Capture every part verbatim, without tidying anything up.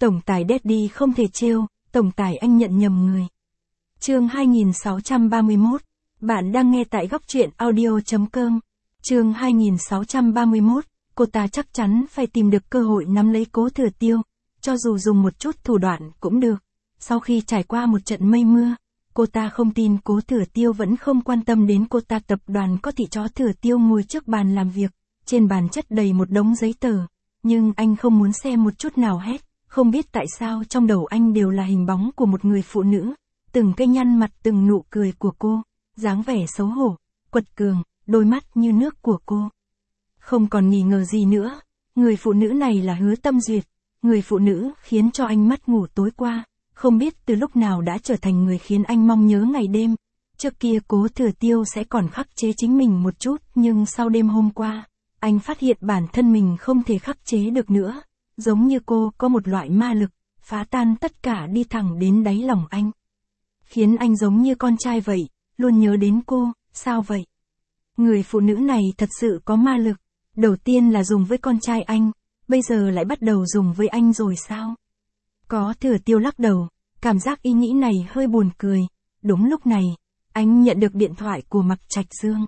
Tổng tài Daddy không thể trêu, tổng tài anh nhận nhầm người. Chương hai nghìn sáu trăm ba mươi mốt. Bạn đang nghe tại góc truyện audio.com. Chương hai nghìn sáu trăm ba mươi mốt. Cô ta chắc chắn phải tìm được cơ hội nắm lấy Cố Thừa Tiêu, cho dù dùng một chút thủ đoạn cũng được. Sau khi trải qua một trận mây mưa, cô ta không tin Cố Thừa Tiêu vẫn không quan tâm đến cô ta. Tập đoàn có thị Chó Thừa Tiêu ngồi trước bàn làm việc, trên bàn chất đầy một đống giấy tờ, nhưng anh không muốn xem một chút nào hết. Không biết tại sao trong đầu anh đều là hình bóng của một người phụ nữ, từng cái nhăn mặt, từng nụ cười của cô, dáng vẻ xấu hổ, quật cường, đôi mắt như nước của cô. Không còn nghi ngờ gì nữa, người phụ nữ này là Hứa Tâm Duyệt, người phụ nữ khiến cho anh mất ngủ tối qua, không biết từ lúc nào đã trở thành người khiến anh mong nhớ ngày đêm. Trước kia Cố Thừa Tiêu sẽ còn khắc chế chính mình một chút, nhưng sau đêm hôm qua, anh phát hiện bản thân mình không thể khắc chế được nữa. Giống như cô có một loại ma lực, phá tan tất cả đi thẳng đến đáy lòng anh. Khiến anh giống như con trai vậy, luôn nhớ đến cô. Sao vậy? Người phụ nữ này thật sự có ma lực. Đầu tiên là dùng với con trai anh, bây giờ lại bắt đầu dùng với anh rồi sao? Có Thừa Tiêu lắc đầu, cảm giác ý nghĩ này hơi buồn cười. Đúng lúc này, anh nhận được điện thoại của Mạc Trạch Dương.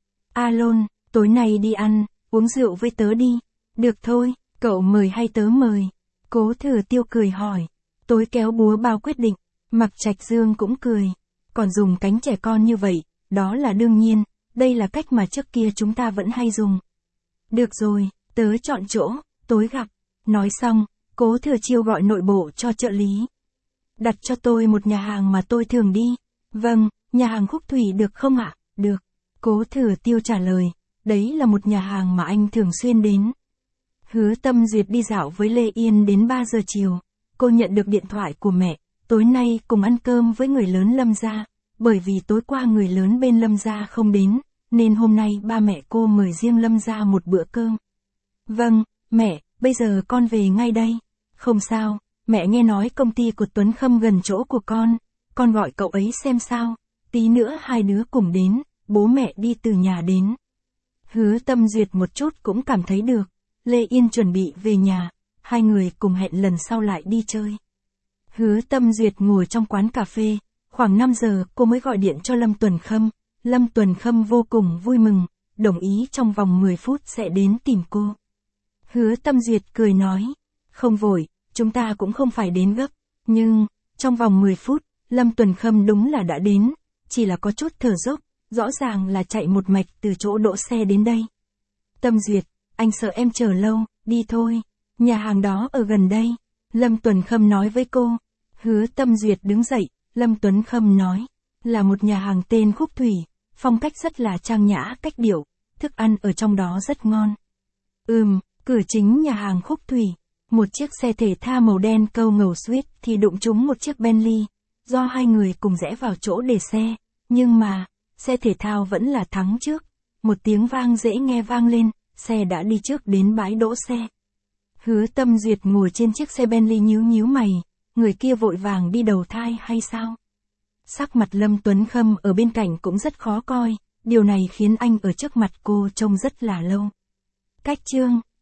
Alon, tối nay đi ăn, uống rượu với tớ đi. Được thôi. Cậu mời hay tớ mời? Cố Thừa Tiêu cười hỏi. Tối kéo búa bao quyết định. Mạc Trạch Dương cũng cười. Còn dùng cánh trẻ con như vậy, đó là đương nhiên, đây là cách mà trước kia chúng ta vẫn hay dùng. Được rồi, tớ chọn chỗ, tối gặp. Nói xong, Cố Thừa Chiêu gọi nội bộ cho trợ lý. Đặt cho tôi một nhà hàng mà tôi thường đi. Vâng, nhà hàng Khúc Thủy được không ạ? Được. Cố Thừa Tiêu trả lời, đấy là một nhà hàng mà anh thường xuyên đến. Hứa Tâm Duyệt đi dạo với Lê Yên đến ba giờ chiều. Cô nhận được điện thoại của mẹ, tối nay cùng ăn cơm với người lớn Lâm gia. Bởi vì tối qua người lớn bên Lâm gia không đến, nên hôm nay ba mẹ cô mời riêng Lâm gia một bữa cơm. Vâng, mẹ, bây giờ con về ngay đây. Không sao, mẹ nghe nói công ty của Tuấn Khâm gần chỗ của con, con gọi cậu ấy xem sao. Tí nữa hai đứa cùng đến, bố mẹ đi từ nhà đến. Hứa Tâm Duyệt một chút cũng cảm thấy được. Lê Yên chuẩn bị về nhà, hai người cùng hẹn lần sau lại đi chơi. Hứa Tâm Duyệt ngồi trong quán cà phê, khoảng năm giờ cô mới gọi điện cho Lâm Tuần Khâm. Lâm Tuần Khâm vô cùng vui mừng, đồng ý trong vòng mười phút sẽ đến tìm cô. Hứa Tâm Duyệt cười nói, không vội, chúng ta cũng không phải đến gấp, nhưng, trong vòng mười phút, Lâm Tuần Khâm đúng là đã đến, chỉ là có chút thở dốc, rõ ràng là chạy một mạch từ chỗ đỗ xe đến đây. Tâm Duyệt, anh sợ em chờ lâu, đi thôi. Nhà hàng đó ở gần đây. Lâm Tuần Khâm nói với cô. Hứa Tâm Duyệt đứng dậy, Lâm Tuấn Khâm nói. Là một nhà hàng tên Khúc Thủy, phong cách rất là trang nhã, cách điệu, thức ăn ở trong đó rất ngon. Ừm, cửa chính nhà hàng Khúc Thủy, một chiếc xe thể thao màu đen câu ngầu Swift thì đụng trúng một chiếc Bentley, do hai người cùng rẽ vào chỗ để xe, nhưng mà, xe thể thao vẫn là thắng trước. Một tiếng vang dễ nghe vang lên. Xe đã đi trước đến bãi đỗ xe. Hứa Tâm Duyệt ngồi trên chiếc xe Bentley nhíu nhíu mày, người kia vội vàng đi đầu thai hay sao? Sắc mặt Lâm Tuấn Khâm ở bên cạnh cũng rất khó coi, điều này khiến anh ở trước mặt cô trông rất là lâu. Cách chương